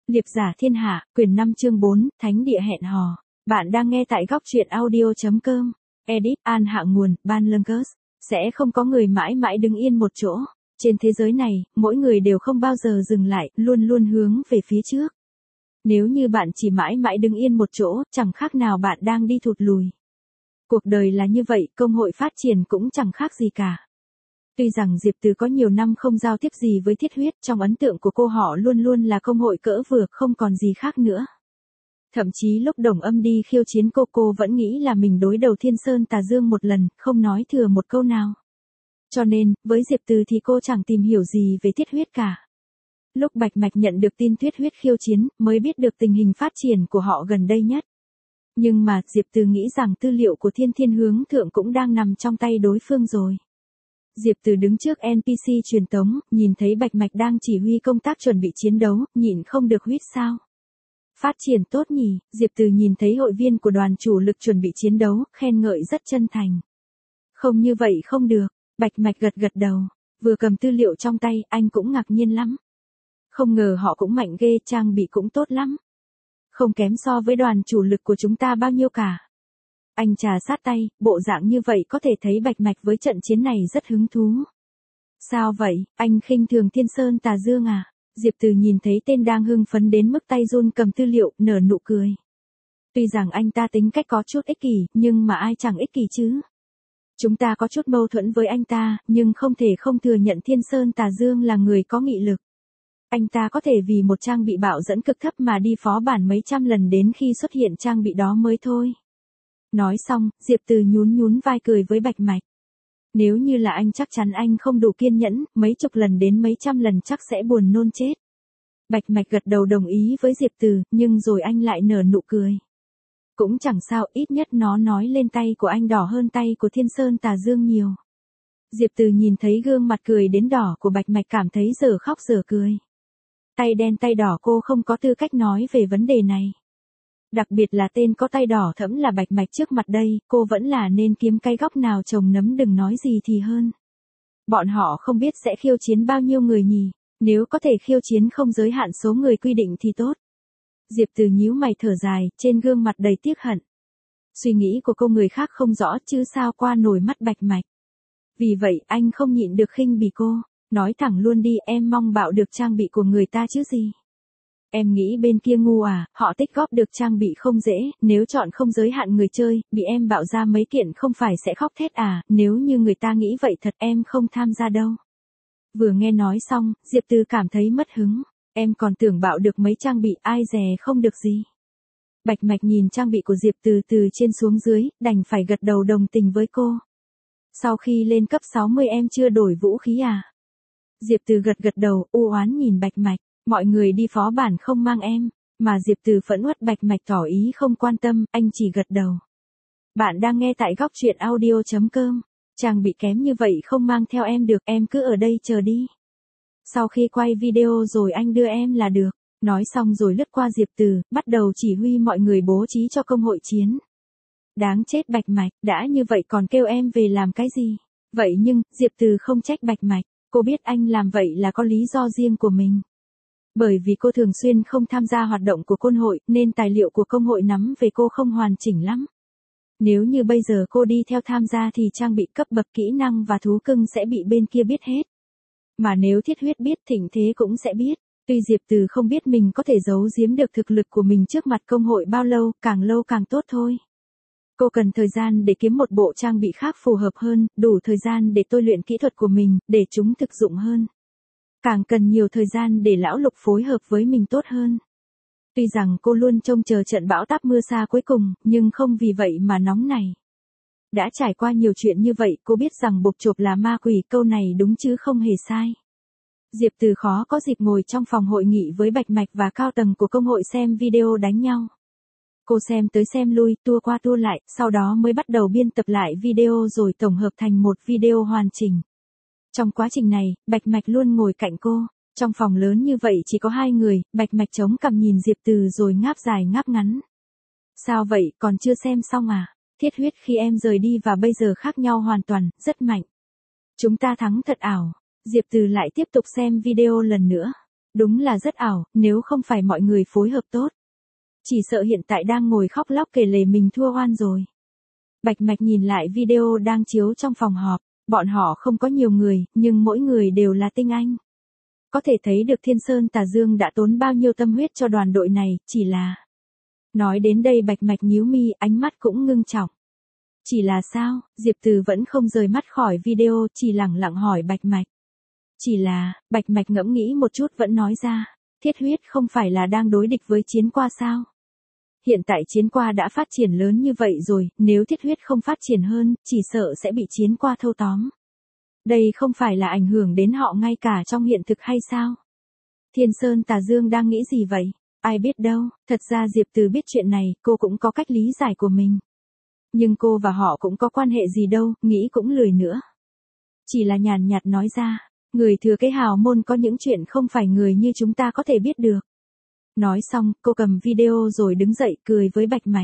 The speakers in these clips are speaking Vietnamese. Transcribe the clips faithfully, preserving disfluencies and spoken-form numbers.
Liệp giả thiên hạ, quyển năm chương bốn, Thánh địa hẹn hò. Bạn đang nghe tại góc truyện audio chấm com. Edit, An hạ nguồn, Ban Lương Sẽ không có người mãi mãi đứng yên một chỗ. Trên thế giới này, mỗi người đều không bao giờ dừng lại, luôn luôn hướng về phía trước. Nếu như bạn chỉ mãi mãi đứng yên một chỗ, chẳng khác nào bạn đang đi thụt lùi. Cuộc đời là như vậy, công hội phát triển cũng chẳng khác gì cả. Tuy rằng Diệp Từ có nhiều năm không giao tiếp gì với Thiết Huyết, trong ấn tượng của cô họ luôn luôn là công hội cỡ vừa, không còn gì khác nữa. Thậm chí lúc Đồng Âm đi khiêu chiến cô cô vẫn nghĩ là mình đối đầu Thiên Sơn Tà Dương một lần, không nói thừa một câu nào. Cho nên, với Diệp Từ thì cô chẳng tìm hiểu gì về Thiết Huyết cả. Lúc Bạch Mạch nhận được tin Thiết Huyết khiêu chiến, mới biết được tình hình phát triển của họ gần đây nhất. Nhưng mà, Diệp Từ nghĩ rằng tư liệu của Thiên Thiên Hướng Thượng cũng đang nằm trong tay đối phương rồi. Diệp Từ đứng trước en pê xê truyền tống, nhìn thấy Bạch Mạch đang chỉ huy công tác chuẩn bị chiến đấu, nhịn không được huýt sáo. Phát triển tốt nhỉ, Diệp Từ nhìn thấy hội viên của đoàn chủ lực chuẩn bị chiến đấu, khen ngợi rất chân thành. Không như vậy không được, Bạch Mạch gật gật đầu, vừa cầm tư liệu trong tay, anh cũng ngạc nhiên lắm. Không ngờ họ cũng mạnh ghê, trang bị cũng tốt lắm. Không kém so với đoàn chủ lực của chúng ta bao nhiêu cả. Anh trà sát tay, bộ dạng như vậy có thể thấy Bạch Mạch với trận chiến này rất hứng thú. Sao vậy, anh khinh thường Thiên Sơn Tà Dương à? Diệp Từ nhìn thấy tên đang hưng phấn đến mức tay run cầm tư liệu, nở nụ cười. Tuy rằng anh ta tính cách có chút ích kỷ, nhưng mà ai chẳng ích kỷ chứ. Chúng ta có chút mâu thuẫn với anh ta, nhưng không thể không thừa nhận Thiên Sơn Tà Dương là người có nghị lực. Anh ta có thể vì một trang bị bạo dẫn cực thấp mà đi phó bản mấy trăm lần đến khi xuất hiện trang bị đó mới thôi. Nói xong, Diệp Từ nhún nhún vai cười với Bạch Mạch. Nếu như là anh chắc chắn anh không đủ kiên nhẫn, mấy chục lần đến mấy trăm lần chắc sẽ buồn nôn chết. Bạch Mạch gật đầu đồng ý với Diệp Từ, nhưng rồi anh lại nở nụ cười. Cũng chẳng sao, ít nhất nó nói lên tay của anh đỏ hơn tay của Thiên Sơn Tà Dương nhiều. Diệp Từ nhìn thấy gương mặt cười đến đỏ của Bạch Mạch cảm thấy dở khóc dở cười. Tay đen tay đỏ cô không có tư cách nói về vấn đề này. Đặc biệt là tên có tay đỏ thẫm là Bạch Mạch trước mặt đây, cô vẫn là nên kiếm cây góc nào trồng nấm đừng nói gì thì hơn. Bọn họ không biết sẽ khiêu chiến bao nhiêu người nhỉ, nếu có thể khiêu chiến không giới hạn số người quy định thì tốt. Diệp Từ nhíu mày thở dài, trên gương mặt đầy tiếc hận. Suy nghĩ của cô người khác không rõ chứ sao qua nổi mắt Bạch Mạch. Vì vậy anh không nhịn được khinh bỉ cô, nói thẳng luôn đi, em mong bạo được trang bị của người ta chứ gì. Em nghĩ bên kia ngu à, họ tích góp được trang bị không dễ, nếu chọn không giới hạn người chơi, bị em bạo ra mấy kiện không phải sẽ khóc thét à, nếu như người ta nghĩ vậy thật em không tham gia đâu. Vừa nghe nói xong, Diệp Từ cảm thấy mất hứng, em còn tưởng bạo được mấy trang bị ai dè không được gì. Bạch Mạch nhìn trang bị của Diệp Từ từ trên xuống dưới, đành phải gật đầu đồng tình với cô. Sau khi lên cấp sáu mươi em chưa đổi vũ khí à? Diệp Từ gật gật đầu, u oán nhìn Bạch Mạch. Mọi người đi phó bản không mang em, mà Diệp Từ phẫn uất Bạch Mạch tỏ ý không quan tâm, anh chỉ gật đầu. Bạn đang nghe tại góc truyện audio chấm com. Trang bị kém như vậy không mang theo em được, em cứ ở đây chờ đi. Sau khi quay video rồi anh đưa em là được. Nói xong rồi lướt qua Diệp Từ, bắt đầu chỉ huy mọi người bố trí cho công hội chiến. Đáng chết Bạch Mạch, đã như vậy còn kêu em về làm cái gì? Vậy nhưng, Diệp Từ không trách Bạch Mạch, cô biết anh làm vậy là có lý do riêng của mình. Bởi vì cô thường xuyên không tham gia hoạt động của công hội, nên tài liệu của công hội nắm về cô không hoàn chỉnh lắm. Nếu như bây giờ cô đi theo tham gia thì trang bị cấp bậc kỹ năng và thú cưng sẽ bị bên kia biết hết. Mà nếu Thiết Huyết biết Thịnh Thế cũng sẽ biết. Tuy Diệp Từ không biết mình có thể giấu giếm được thực lực của mình trước mặt công hội bao lâu, càng lâu càng tốt thôi. Cô cần thời gian để kiếm một bộ trang bị khác phù hợp hơn, đủ thời gian để tôi luyện kỹ thuật của mình, để chúng thực dụng hơn. Càng cần nhiều thời gian để lão Lục phối hợp với mình tốt hơn. Tuy rằng cô luôn trông chờ trận bão táp mưa xa cuối cùng, nhưng không vì vậy mà nóng này. Đã trải qua nhiều chuyện như vậy, cô biết rằng bộp chộp là ma quỷ, câu này đúng chứ không hề sai. Diệp Từ khó có dịp ngồi trong phòng hội nghị với Bạch Mạch và cao tầng của công hội xem video đánh nhau. Cô xem tới xem lui, tua qua tua lại, sau đó mới bắt đầu biên tập lại video rồi tổng hợp thành một video hoàn chỉnh. Trong quá trình này, Bạch Mạch luôn ngồi cạnh cô. Trong phòng lớn như vậy chỉ có hai người, Bạch Mạch chống cằm nhìn Diệp Từ rồi ngáp dài ngáp ngắn. Sao vậy, còn chưa xem xong à? Thiết Huyết khi em rời đi và bây giờ khác nhau hoàn toàn, rất mạnh. Chúng ta thắng thật ảo. Diệp Từ lại tiếp tục xem video lần nữa. Đúng là rất ảo, nếu không phải mọi người phối hợp tốt. Chỉ sợ hiện tại đang ngồi khóc lóc kể lể mình thua oan rồi. Bạch Mạch nhìn lại video đang chiếu trong phòng họp, bọn họ không có nhiều người, nhưng mỗi người đều là tinh anh. Có thể thấy được Thiên Sơn Tà Dương đã tốn bao nhiêu tâm huyết cho đoàn đội này, chỉ là... Nói đến đây Bạch Mạch nhíu mi, ánh mắt cũng ngưng trọng. Chỉ là sao, Diệp Từ vẫn không rời mắt khỏi video, chỉ lẳng lặng hỏi Bạch Mạch. Chỉ là, Bạch Mạch ngẫm nghĩ một chút vẫn nói ra, Thiết Huyết không phải là đang đối địch với Chiến Qua sao? Hiện tại Chiến Qua đã phát triển lớn như vậy rồi, nếu Thiết Huyết không phát triển hơn, chỉ sợ sẽ bị Chiến Qua thâu tóm. Đây không phải là ảnh hưởng đến họ ngay cả trong hiện thực hay sao? Thiên Sơn Tà Dương đang nghĩ gì vậy? Ai biết đâu, thật ra Diệp Từ biết chuyện này, cô cũng có cách lý giải của mình. Nhưng cô và họ cũng có quan hệ gì đâu, nghĩ cũng lười nữa. Chỉ là nhàn nhạt nói ra, người thừa kế hào môn có những chuyện không phải người như chúng ta có thể biết được. Nói xong, cô cầm video rồi đứng dậy cười với Bạch Mạch.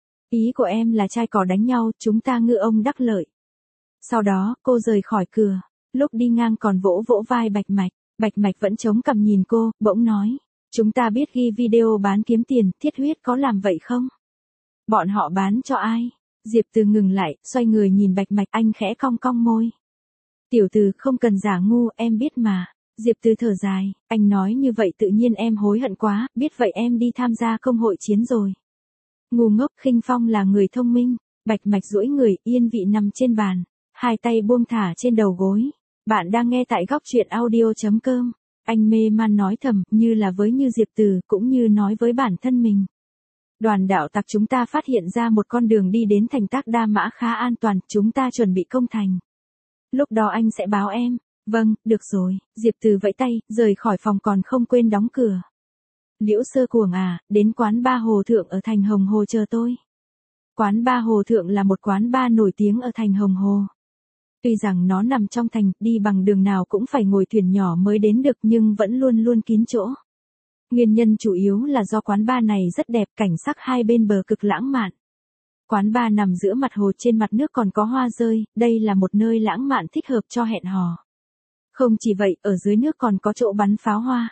Ý của em là trai cỏ đánh nhau, chúng ta ngư ông đắc lợi. Sau đó, cô rời khỏi cửa, lúc đi ngang còn vỗ vỗ vai Bạch Mạch. Bạch Mạch vẫn chống cằm nhìn cô, bỗng nói. Chúng ta biết ghi video bán kiếm tiền, Thiết Huyết có làm vậy không? Bọn họ bán cho ai? Diệp Từ ngừng lại, xoay người nhìn Bạch Mạch, anh khẽ cong cong môi. Tiểu Từ không cần giả ngu, em biết mà. Diệp Từ thở dài, anh nói như vậy tự nhiên em hối hận quá, biết vậy em đi tham gia công hội chiến rồi. Ngu ngốc, Khinh Phong là người thông minh. Bạch Mạch duỗi người, yên vị nằm trên bàn, hai tay buông thả trên đầu gối. Bạn đang nghe tại góc truyện audio chấm com. Anh mê man nói thầm, như là với như Diệp Từ, cũng như nói với bản thân mình. Đoàn đạo tặc chúng ta phát hiện ra một con đường đi đến thành Tác Đa Mã khá an toàn, chúng ta chuẩn bị công thành. Lúc đó anh sẽ báo em. Vâng, được rồi, Diệp Từ vẫy tay, rời khỏi phòng còn không quên đóng cửa. Liễu Sơ Cuồng à, đến quán ba Hồ Thượng ở thành Hồng Hồ chờ tôi. Quán ba Hồ Thượng là một quán ba nổi tiếng ở thành Hồng Hồ. Tuy rằng nó nằm trong thành, đi bằng đường nào cũng phải ngồi thuyền nhỏ mới đến được nhưng vẫn luôn luôn kín chỗ. Nguyên nhân chủ yếu là do quán bar này rất đẹp, cảnh sắc hai bên bờ cực lãng mạn. Quán bar nằm giữa mặt hồ, trên mặt nước còn có hoa rơi, đây là một nơi lãng mạn thích hợp cho hẹn hò. Không chỉ vậy, ở dưới nước còn có chỗ bắn pháo hoa.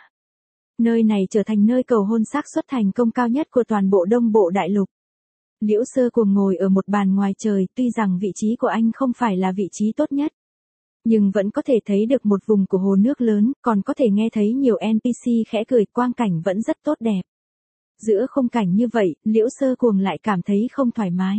Nơi này trở thành nơi cầu hôn xác suất thành công cao nhất của toàn bộ Đông Bộ Đại Lục. Liễu Sơ Cuồng ngồi ở một bàn ngoài trời, tuy rằng vị trí của anh không phải là vị trí tốt nhất. Nhưng vẫn có thể thấy được một vùng của hồ nước lớn, còn có thể nghe thấy nhiều en pê xê khẽ cười, quang cảnh vẫn rất tốt đẹp. Giữa khung cảnh như vậy, Liễu Sơ Cuồng lại cảm thấy không thoải mái.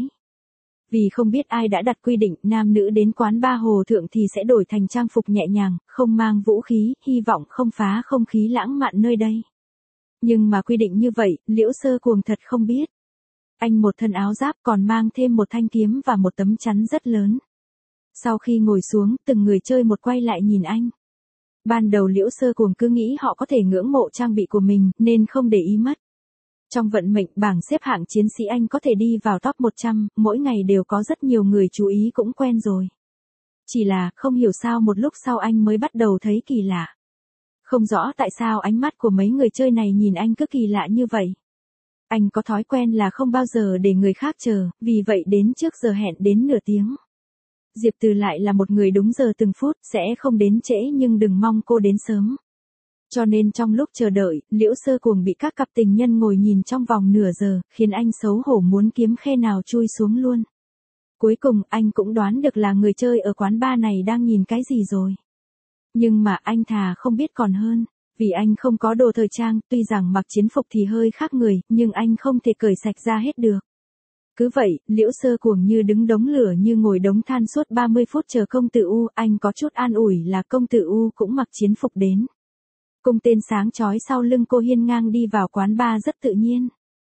Vì không biết ai đã đặt quy định nam nữ đến quán ba Hồ Thượng thì sẽ đổi thành trang phục nhẹ nhàng, không mang vũ khí, hy vọng không phá không khí lãng mạn nơi đây. Nhưng mà quy định như vậy, Liễu Sơ Cuồng thật không biết. Anh một thân áo giáp còn mang thêm một thanh kiếm và một tấm chắn rất lớn. Sau khi ngồi xuống, từng người chơi một quay lại nhìn anh. Ban đầu Liễu Sơ Cuồng cứ nghĩ họ có thể ngưỡng mộ trang bị của mình, nên không để ý mất. Trong vận mệnh bảng xếp hạng chiến sĩ anh có thể đi vào top một trăm, mỗi ngày đều có rất nhiều người chú ý cũng quen rồi. Chỉ là, không hiểu sao một lúc sau anh mới bắt đầu thấy kỳ lạ. Không rõ tại sao ánh mắt của mấy người chơi này nhìn anh cứ kỳ lạ như vậy. Anh có thói quen là không bao giờ để người khác chờ, vì vậy đến trước giờ hẹn đến nửa tiếng. Diệp Từ lại là một người đúng giờ từng phút, sẽ không đến trễ nhưng đừng mong cô đến sớm. Cho nên trong lúc chờ đợi, Liễu Sơ Cuồng bị các cặp tình nhân ngồi nhìn trong vòng nửa giờ, khiến anh xấu hổ muốn kiếm khe nào chui xuống luôn. Cuối cùng anh cũng đoán được là người chơi ở quán bar này đang nhìn cái gì rồi. Nhưng mà anh thà không biết còn hơn, vì anh không có đồ thời trang, tuy rằng mặc chiến phục thì hơi khác người, nhưng anh không thể cởi sạch ra hết được. Cứ vậy, Liễu Sơ Cuồng như đứng đống lửa như ngồi đống than suốt ba mươi phút chờ công tử U, anh có chút an ủi là công tử U cũng mặc chiến phục đến. Cung tên sáng chói sau lưng cô hiên ngang đi vào quán bar rất tự nhiên.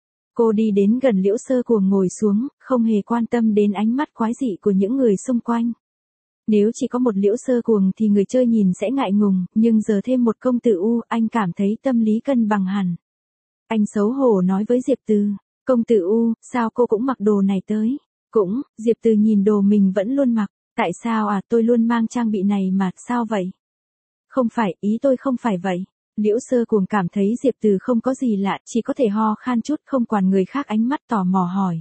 Cô đi đến gần Liễu Sơ Cuồng ngồi xuống, không hề quan tâm đến ánh mắt quái dị của những người xung quanh. Nếu chỉ có một Liễu Sơ Cuồng thì người chơi nhìn sẽ ngại ngùng, nhưng giờ thêm một công tử U, anh cảm thấy tâm lý cân bằng hẳn. Anh xấu hổ nói với Diệp Từ, công tử U, sao cô cũng mặc đồ này tới? Cũng, Diệp Từ nhìn đồ mình vẫn luôn mặc, tại sao à, tôi luôn mang trang bị này mà, sao vậy? Không phải, ý tôi không phải vậy. Liễu Sơ Cuồng cảm thấy Diệp Từ không có gì lạ, chỉ có thể ho khan chút, không quản người khác ánh mắt tò mò hỏi.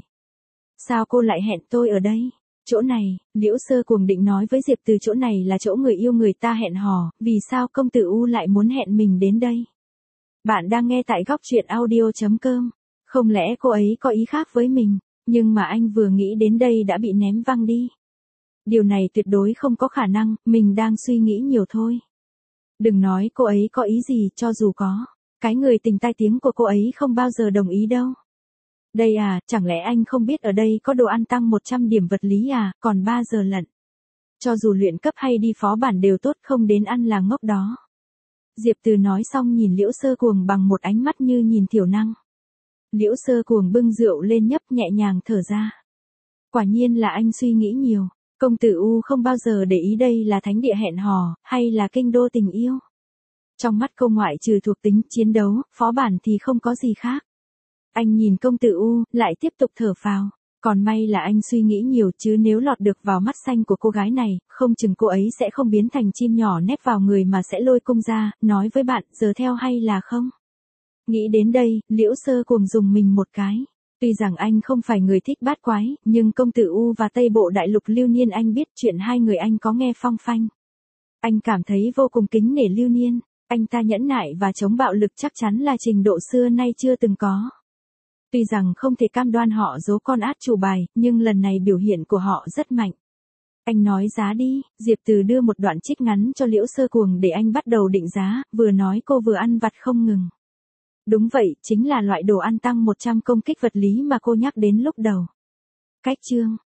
Sao cô lại hẹn tôi ở đây? Chỗ này, Liễu Sơ Cuồng định nói với Diệp Từ chỗ này là chỗ người yêu người ta hẹn hò, vì sao công tử U lại muốn hẹn mình đến đây? Bạn đang nghe tại góc truyện audio.com. Không lẽ cô ấy có ý khác với mình, nhưng mà anh vừa nghĩ đến đây đã bị ném văng đi. Điều này tuyệt đối không có khả năng, mình đang suy nghĩ nhiều thôi. Đừng nói cô ấy có ý gì, cho dù có. Cái người tình tai tiếng của cô ấy không bao giờ đồng ý đâu. Đây à, chẳng lẽ anh không biết ở đây có đồ ăn tăng một trăm điểm vật lý à, còn ba giờ lận. Cho dù luyện cấp hay đi phó bản đều tốt, không đến ăn là ngốc đó. Diệp Từ nói xong nhìn Liễu Sơ Cuồng bằng một ánh mắt như nhìn thiểu năng. Liễu Sơ Cuồng bưng rượu lên nhấp nhẹ nhàng thở ra. Quả nhiên là anh suy nghĩ nhiều, công tử U không bao giờ để ý đây là thánh địa hẹn hò, hay là kinh đô tình yêu. Trong mắt cô ngoại trừ thuộc tính chiến đấu, phó bản thì không có gì khác. Anh nhìn công tử U, lại tiếp tục thở phào. Còn may là anh suy nghĩ nhiều, chứ nếu lọt được vào mắt xanh của cô gái này, không chừng cô ấy sẽ không biến thành chim nhỏ nép vào người mà sẽ lôi cung ra, nói với bạn, giờ theo hay là không. Nghĩ đến đây, Liễu Sơ Cuồng dùng mình một cái. Tuy rằng anh không phải người thích bát quái, nhưng công tử U và Tây Bộ Đại Lục Lưu Niên anh biết chuyện hai người anh có nghe phong phanh. Anh cảm thấy vô cùng kính nể Lưu Niên, anh ta nhẫn nại và chống bạo lực chắc chắn là trình độ xưa nay chưa từng có. Tuy rằng không thể cam đoan họ giấu con át chủ bài, nhưng lần này biểu hiện của họ rất mạnh. Anh nói giá đi, Diệp Từ đưa một đoạn trích ngắn cho Liễu Sơ Cuồng để anh bắt đầu định giá, vừa nói cô vừa ăn vặt không ngừng. Đúng vậy, chính là loại đồ ăn tăng một trăm công kích vật lý mà cô nhắc đến lúc đầu. Cách chương,